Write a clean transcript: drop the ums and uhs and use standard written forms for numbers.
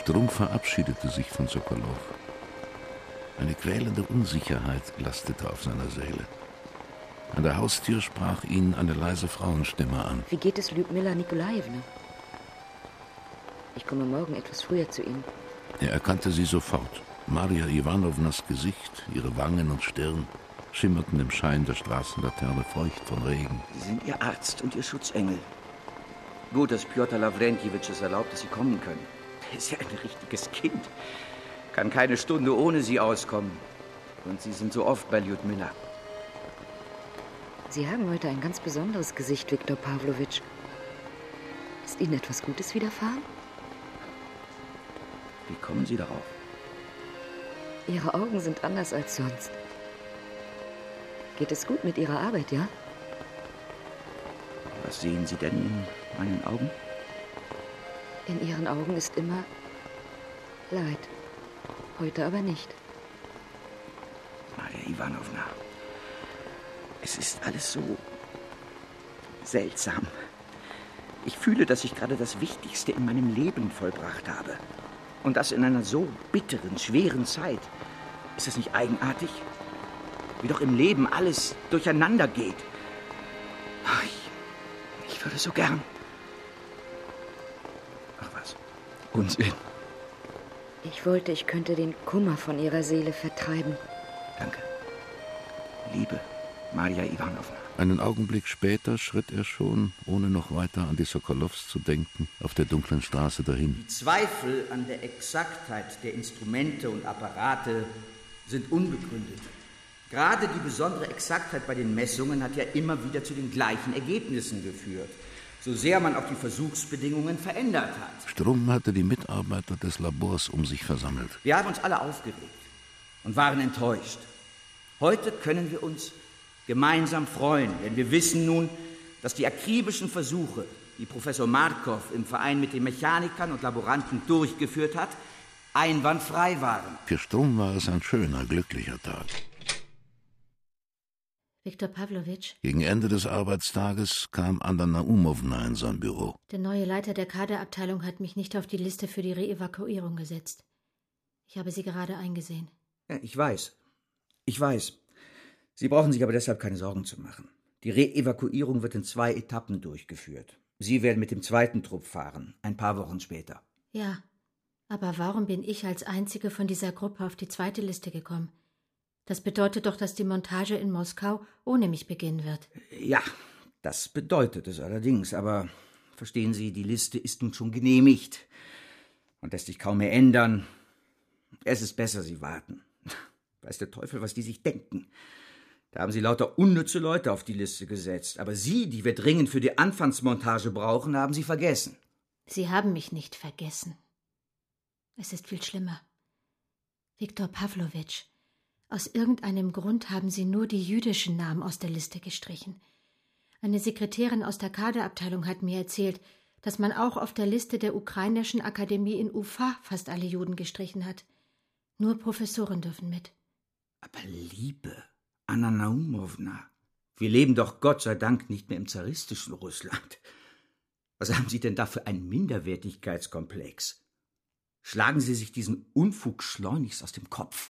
Strunk verabschiedete sich von Sokolow. Eine quälende Unsicherheit lastete auf seiner Seele. An der Haustür sprach ihn eine leise Frauenstimme an. Wie geht es Ljudmila Nikolajewna? Ich komme morgen etwas früher zu Ihnen. Er erkannte sie sofort. Maria Iwanownas Gesicht, ihre Wangen und Stirn schimmerten im Schein der Straßenlaterne feucht von Regen. Sie sind Ihr Arzt und Ihr Schutzengel. Gut, dass Pjotr Lawrentjewitsch es erlaubt, dass Sie kommen können. Er ist ja ein richtiges Kind. Kann keine Stunde ohne Sie auskommen. Und Sie sind so oft bei Ljudmila. Sie haben heute ein ganz besonderes Gesicht, Viktor Pawlowitsch. Ist Ihnen etwas Gutes widerfahren? Wie kommen Sie darauf? Ihre Augen sind anders als sonst. Geht es gut mit Ihrer Arbeit, ja? Was sehen Sie denn in meinen Augen? In Ihren Augen ist immer Leid. Heute aber nicht. Maria Iwanowna, es ist alles so seltsam. Ich fühle, dass ich gerade das Wichtigste in meinem Leben vollbracht habe. Und das in einer so bitteren, schweren Zeit. Ist das nicht eigenartig? Wie doch im Leben alles durcheinander geht. Ach, ich würde so gern. Ach was, Unsinn. Ich wollte, ich könnte den Kummer von Ihrer Seele vertreiben. Danke. Liebe Maria Iwanowna. Einen Augenblick später schritt er schon, ohne noch weiter an die Sokolows zu denken, auf der dunklen Straße dahin. Die Zweifel an der Exaktheit der Instrumente und Apparate sind unbegründet. Gerade die besondere Exaktheit bei den Messungen hat ja immer wieder zu den gleichen Ergebnissen geführt, so sehr man auch die Versuchsbedingungen verändert hat. Strum hatte die Mitarbeiter des Labors um sich versammelt. Wir haben uns alle aufgeregt und waren enttäuscht. Heute können wir uns gemeinsam freuen, denn wir wissen nun, dass die akribischen Versuche, die Professor Markov im Verein mit den Mechanikern und Laboranten durchgeführt hat, einwandfrei waren. Für Strum war es ein schöner, glücklicher Tag. Viktor Pawlowitsch? Gegen Ende des Arbeitstages kam Anna Naumowna in sein Büro. Der neue Leiter der Kaderabteilung hat mich nicht auf die Liste für die Reevakuierung gesetzt. Ich habe Sie gerade eingesehen. Ja, ich weiß. Sie brauchen sich aber deshalb keine Sorgen zu machen. Die Reevakuierung wird in 2 Etappen durchgeführt. Sie werden mit dem 2. Trupp fahren, ein paar Wochen später. Ja, aber warum bin ich als Einzige von dieser Gruppe auf die 2. Liste gekommen? Das bedeutet doch, dass die Montage in Moskau ohne mich beginnen wird. Ja, das bedeutet es allerdings. Aber verstehen Sie, die Liste ist nun schon genehmigt und lässt sich kaum mehr ändern. Es ist besser, Sie warten. Weiß der Teufel, was die sich denken. Da haben Sie lauter unnütze Leute auf die Liste gesetzt. Aber Sie, die wir dringend für die Anfangsmontage brauchen, haben Sie vergessen. Sie haben mich nicht vergessen. Es ist viel schlimmer. Viktor Pawlowitsch, aus irgendeinem Grund haben Sie nur die jüdischen Namen aus der Liste gestrichen. Eine Sekretärin aus der Kaderabteilung hat mir erzählt, dass man auch auf der Liste der Ukrainischen Akademie in Ufa fast alle Juden gestrichen hat. Nur Professoren dürfen mit. Aber liebe Anna Naumowna, wir leben doch Gott sei Dank nicht mehr im zaristischen Russland. Was haben Sie denn da für einen Minderwertigkeitskomplex? Schlagen Sie sich diesen Unfug schleunigst aus dem Kopf.